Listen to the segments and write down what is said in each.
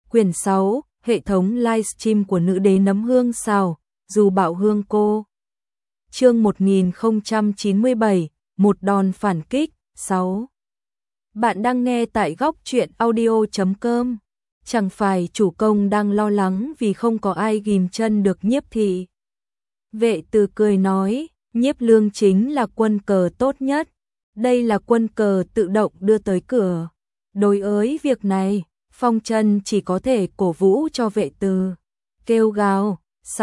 Quyển 6, hệ thống livestream của nữ đế nấm hương sao, dù bạo hương cô. Chương 1097, một đòn phản kích, 6. Bạn đang nghe tại góc truyện audio.com. Chẳng phải chủ công đang lo lắng vì không có ai ghim chân được Nhiếp thị. Vệ Từ cười nói, Nhiếp Lương chính là quân cờ tốt nhất. Đây là quân cờ tự động đưa tới cửa. Đối với việc này, Phong Trân chỉ có thể cổ vũ cho Vệ Từ. Kêu gào,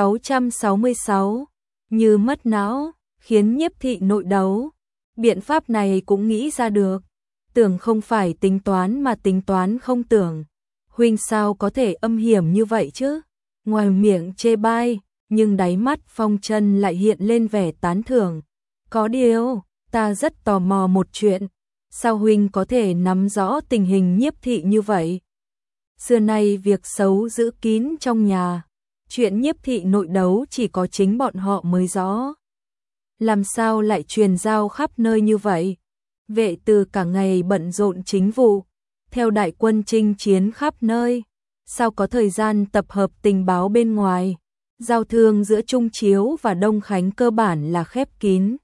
666, như mất não, khiến Nhiếp thị nội đấu. Biện pháp này cũng nghĩ ra được. Tưởng không phải tính toán mà tính toán không tưởng. Huynh sao có thể âm hiểm như vậy chứ? Ngoài miệng chê bai, nhưng đáy mắt Phong Trân lại hiện lên vẻ tán thưởng. Có điều, ta rất tò mò một chuyện. Sao huynh có thể nắm rõ tình hình Nhiếp thị như vậy? Xưa nay việc xấu giữ kín trong nhà. Chuyện Nhiếp thị nội đấu chỉ có chính bọn họ mới rõ. Làm sao lại truyền giao khắp nơi như vậy? Vệ Từ cả ngày bận rộn chính vụ, theo đại quân chinh chiến khắp nơi, sao có thời gian tập hợp tình báo bên ngoài? Giao thương giữa Trung Chiếu và Đông Khánh cơ bản là khép kín.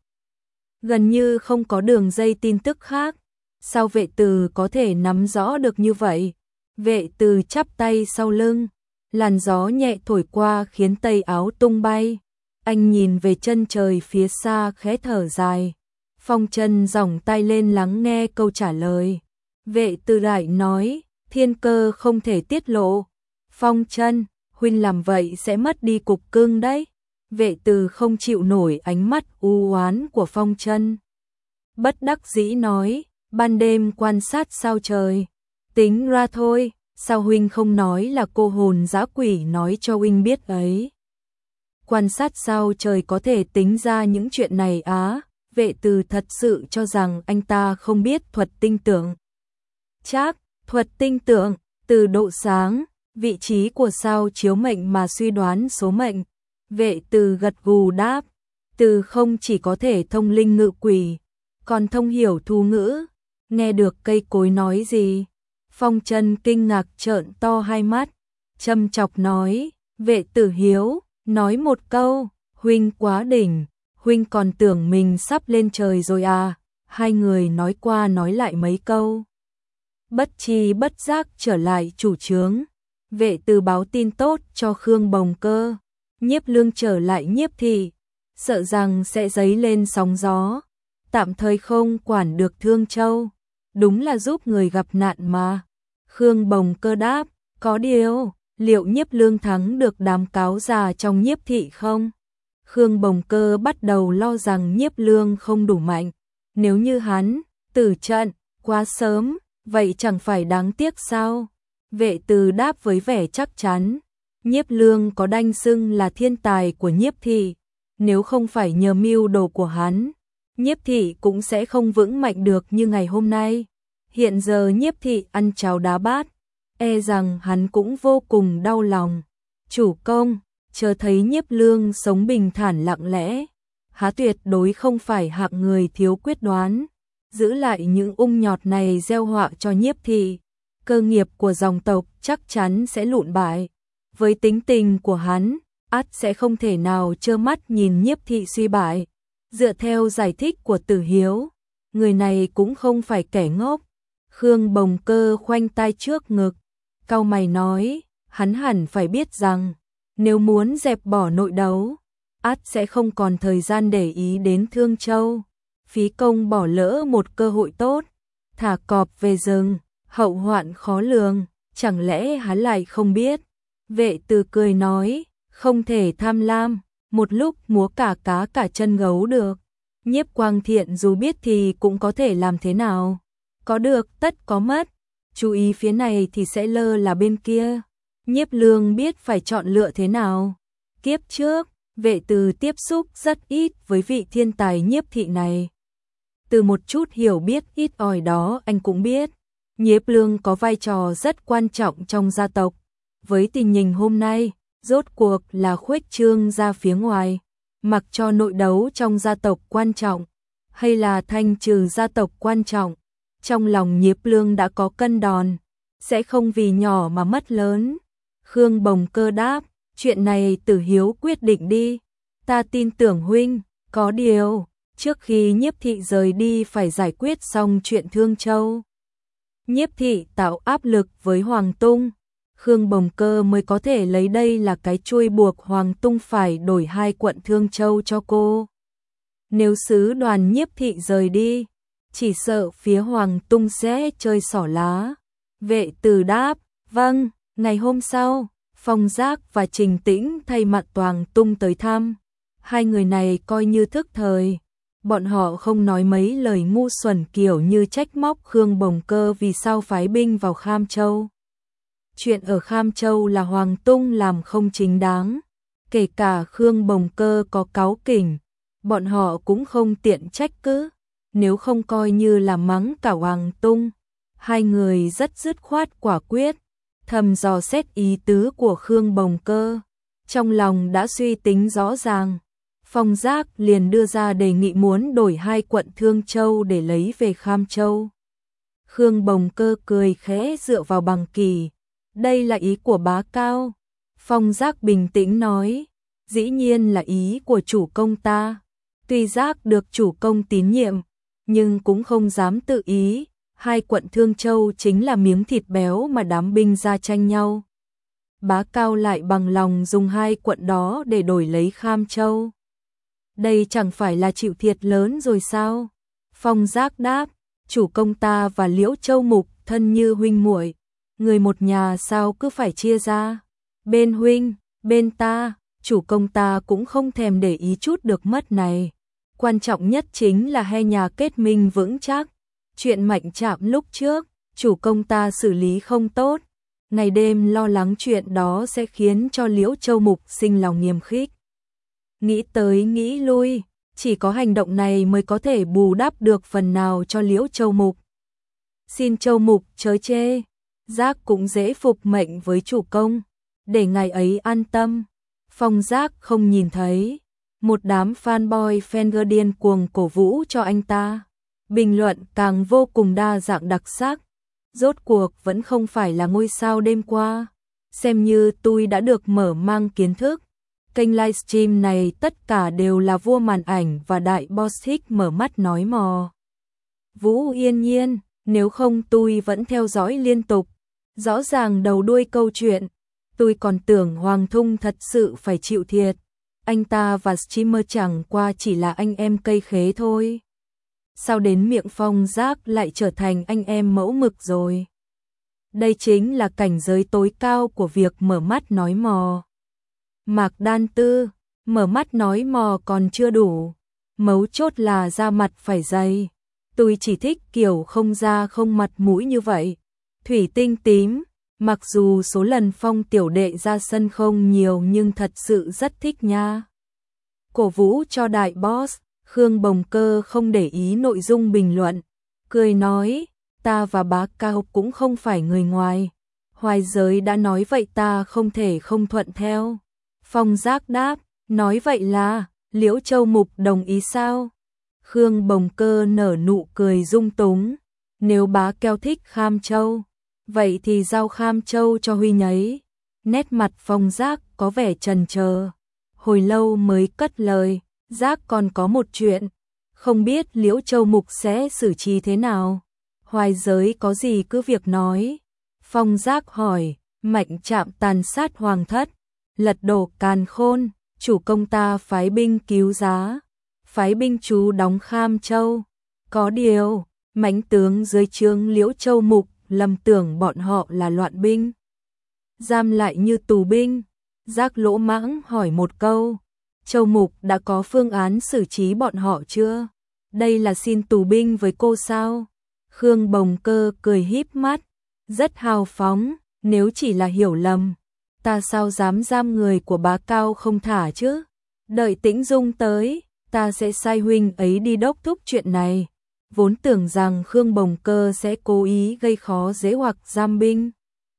Gần như không có đường dây tin tức khác. Sao Vệ Từ có thể nắm rõ được như vậy? Vệ Từ chắp tay sau lưng, làn gió nhẹ thổi qua khiến tay áo tung bay. Anh nhìn về chân trời phía xa khẽ thở dài. Phong Trân giỏng tay lên lắng nghe câu trả lời. Vệ Từ lại nói, thiên cơ không thể tiết lộ. Phong Trân, huynh làm vậy sẽ mất đi cục cưng đấy. Vệ Từ không chịu nổi ánh mắt u oán của Phong Trân. Bất đắc dĩ nói, ban đêm quan sát sao trời. Tính ra thôi, sao huynh không nói là cô hồn dã quỷ nói cho huynh biết ấy. Quan sát sao trời có thể tính ra những chuyện này á? Vệ Từ thật sự cho rằng anh ta không biết thuật tinh tượng. Chắc, thuật tinh tượng, từ độ sáng, vị trí của sao chiếu mệnh mà suy đoán số mệnh. Vệ Từ gật gù đáp, Từ không chỉ có thể thông linh ngự quỷ, còn thông hiểu thu ngữ. Nghe được cây cối nói gì? Phong Trân kinh ngạc trợn to hai mắt, châm chọc nói, Vệ Tử hiếu, nói một câu, huynh quá đỉnh, huynh còn tưởng mình sắp lên trời rồi à? Hai người nói qua nói lại mấy câu. Bất tri bất giác trở lại chủ trướng. Vệ Từ báo tin tốt cho Khương Bồng Cơ. Nhiếp Lương trở lại Nhiếp thị, sợ rằng sẽ dấy lên sóng gió. Tạm thời không quản được Thương Châu, đúng là giúp người gặp nạn mà. Khương Bồng Cơ đáp, có điều, liệu Nhiếp Lương thắng được đám cáo già trong Nhiếp thị không? Khương Bồng Cơ bắt đầu lo rằng Nhiếp Lương không đủ mạnh. Nếu như hắn tử trận quá sớm, vậy chẳng phải đáng tiếc sao? Vệ Từ đáp với vẻ chắc chắn. Nhiếp Lương có danh xưng là thiên tài của Nhiếp thị. Nếu không phải nhờ mưu đồ của hắn, Nhiếp thị cũng sẽ không vững mạnh được như ngày hôm nay. Hiện giờ Nhiếp thị ăn cháo đá bát, e rằng hắn cũng vô cùng đau lòng. Chủ công, chờ thấy Nhiếp Lương sống bình thản lặng lẽ, há tuyệt đối không phải hạng người thiếu quyết đoán. Giữ lại những ung nhọt này gieo họa cho Nhiếp thị, cơ nghiệp của dòng tộc chắc chắn sẽ lụn bại. Với tính tình của hắn, ắt sẽ không thể nào trơ mắt nhìn Nhiếp thị suy bại. Dựa theo giải thích của Tử Hiếu, người này cũng không phải kẻ ngốc. Khương Bồng Cơ khoanh tay trước ngực, cau mày nói, hắn hẳn phải biết rằng, nếu muốn dẹp bỏ nội đấu, ắt sẽ không còn thời gian để ý đến Thương Châu. Phí công bỏ lỡ một cơ hội tốt, thả cọp về rừng, hậu hoạn khó lường, chẳng lẽ hắn lại không biết? Vệ Từ cười nói, không thể tham lam, một lúc múa cả cá cả chân gấu được. Nhiếp Quang Thiện dù biết thì cũng có thể làm thế nào? Có được tất có mất, chú ý phía này thì sẽ lơ là bên kia. Nhiếp Lương biết phải chọn lựa thế nào. Kiếp trước, Vệ Từ tiếp xúc rất ít với vị thiên tài Nhiếp thị này. Từ một chút hiểu biết ít ỏi đó anh cũng biết, Nhiếp Lương có vai trò rất quan trọng trong gia tộc. Với tình hình hôm nay, rốt cuộc là khuếch trương ra phía ngoài, mặc cho nội đấu trong gia tộc quan trọng, hay là thanh trừ gia tộc quan trọng. Trong lòng Nhiếp Lương đã có cân đòn, sẽ không vì nhỏ mà mất lớn. Khương Bồng Cơ đáp, chuyện này Tử Hiếu quyết định đi. Ta tin tưởng huynh, có điều, trước khi Nhiếp thị rời đi phải giải quyết xong chuyện Thương Châu. Nhiếp thị tạo áp lực với Hoàng Tung, Khương Bồng Cơ mới có thể lấy đây là cái chuôi buộc Hoàng Tung phải đổi 2 quận Thương Châu cho cô. Nếu sứ đoàn Nhiếp thị rời đi, chỉ sợ phía Hoàng Tung sẽ chơi xỏ lá. Vệ Từ đáp, vâng. Ngày hôm sau, Phong Giác và Trình Tĩnh thay mặt Hoàng Tung tới thăm. Hai người này coi như thức thời. Bọn họ không nói mấy lời ngu xuẩn kiểu như trách móc Khương Bồng Cơ vì sao phái binh vào Kham Châu. Chuyện ở Kham Châu là Hoàng Tung làm không chính đáng. Kể cả Khương Bồng Cơ có cáu kỉnh, bọn họ cũng không tiện trách cứ. Nếu không coi như là mắng cả Hoàng Tung. Hai người rất dứt khoát quả quyết, thầm dò xét ý tứ của Khương Bồng Cơ. Trong lòng đã suy tính rõ ràng. Phong Giác liền đưa ra đề nghị muốn đổi 2 quận Thương Châu để lấy về Kham Châu. Khương Bồng Cơ cười khẽ dựa vào bằng kỳ. Đây là ý của bá cao. Phong Giác bình tĩnh nói, dĩ nhiên là ý của chủ công ta. Tuy Giác được chủ công tín nhiệm, nhưng cũng không dám tự ý. 2 quận Thương Châu chính là miếng thịt béo mà đám binh ra tranh nhau. Bá Cao lại bằng lòng dùng 2 quận đó để đổi lấy Kham Châu. Đây chẳng phải là chịu thiệt lớn rồi sao? Phong Giác đáp, chủ công ta và Liễu Châu Mục thân như huynh muội, người một nhà sao cứ phải chia ra. Bên huynh, bên ta, chủ công ta cũng không thèm để ý chút được mất này. Quan trọng nhất chính là hai nhà kết minh vững chắc. Chuyện Mạnh Trạm lúc trước, chủ công ta xử lý không tốt. Ngày đêm lo lắng chuyện đó sẽ khiến cho Liễu Châu Mục sinh lòng nghiêm khích. Nghĩ tới nghĩ lui, chỉ có hành động này mới có thể bù đắp được phần nào cho Liễu Châu Mục. Xin Châu Mục chớ chê, Giác cũng dễ phục mệnh với chủ công, để ngài ấy an tâm. Phong Giác không nhìn thấy, một đám fanboy fan điên cuồng cổ vũ cho anh ta. Bình luận càng vô cùng đa dạng đặc sắc. Rốt cuộc vẫn không phải là ngôi sao đêm qua. Xem như tôi đã được mở mang kiến thức. Kênh livestream này tất cả đều là vua màn ảnh và đại boss thích mở mắt nói mò. Vũ Yên Nhiên, nếu không tôi vẫn theo dõi liên tục. Rõ ràng đầu đuôi câu chuyện. Tôi còn tưởng Hoàng Thung thật sự phải chịu thiệt. Anh ta và streamer chẳng qua chỉ là anh em cây khế thôi. Sao đến miệng Phong Giác lại trở thành anh em mẫu mực rồi? Đây chính là cảnh giới tối cao của việc mở mắt nói mò. Mạc Đan Tư, mở mắt nói mò còn chưa đủ. Mấu chốt là da mặt phải dày. Tôi chỉ thích kiểu không da không mặt mũi như vậy. Thủy Tinh Tím, mặc dù số lần Phong tiểu đệ ra sân không nhiều nhưng thật sự rất thích nha. Cổ vũ cho đại boss. Khương Bồng Cơ không để ý nội dung bình luận, cười nói, ta và bá Cao cũng không phải người ngoài. Hoài Giới đã nói vậy ta không thể không thuận theo. Phong Giác đáp, nói vậy là, Liễu Châu Mục đồng ý sao? Khương Bồng Cơ nở nụ cười dung túng, nếu bá Cao thích Kham Châu, vậy thì giao Kham Châu cho huy nhấy. Nét mặt Phong Giác có vẻ chần chờ, hồi lâu mới cất lời. Giác còn có một chuyện, không biết Liễu Châu Mục sẽ xử trí thế nào. Hoài Giới có gì cứ việc nói. Phong Giác hỏi, Mạnh Trạm tàn sát hoàng thất, lật đổ càn khôn, chủ công ta phái binh cứu giá, phái binh chú đóng Kham Châu. Có điều, mãnh tướng dưới trướng Liễu Châu Mục lầm tưởng bọn họ là loạn binh, giam lại như tù binh. Giác lỗ mãng hỏi một câu, Châu Mục đã có phương án xử trí bọn họ chưa? Đây là xin tù binh với cô sao? Khương Bồng Cơ cười híp mắt, rất hào phóng, nếu chỉ là hiểu lầm, ta sao dám giam người của bá Cao không thả chứ? Đợi Tĩnh Dung tới, ta sẽ sai huynh ấy đi đốc thúc chuyện này. Vốn tưởng rằng Khương Bồng Cơ sẽ cố ý gây khó dễ hoặc giam binh.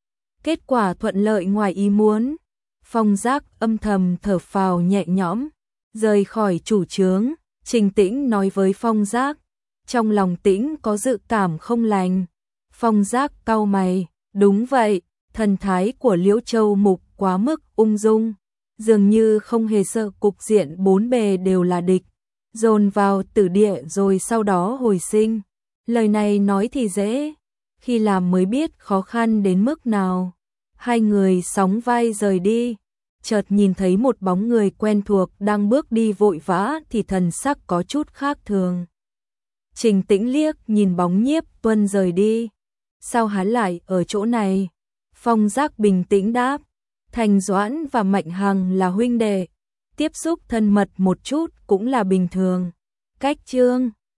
Kết quả thuận lợi ngoài ý muốn. Phong Giác âm thầm thở phào nhẹ nhõm, rời khỏi chủ trướng. Trình Tĩnh nói với Phong Giác, trong lòng Tĩnh có dự cảm không lành. Phong Giác cau mày, Đúng vậy, thần thái của Liễu Châu Mục quá mức ung dung, dường như không hề sợ cục diện bốn bề đều là địch, dồn vào tử địa rồi sau đó hồi sinh. Lời này nói thì dễ, khi làm mới biết khó khăn đến mức nào. Hai người sóng vai rời đi, chợt nhìn thấy một bóng người quen thuộc đang bước đi vội vã thì thần sắc có chút khác thường. Trình Tĩnh liếc nhìn bóng Nhiếp Tuân rời đi. Sao hắn lại ở chỗ này? Phong Giác bình tĩnh đáp. Thành Doãn và Mạnh Hằng là huynh đệ, tiếp xúc thân mật một chút cũng là bình thường. Cách Chương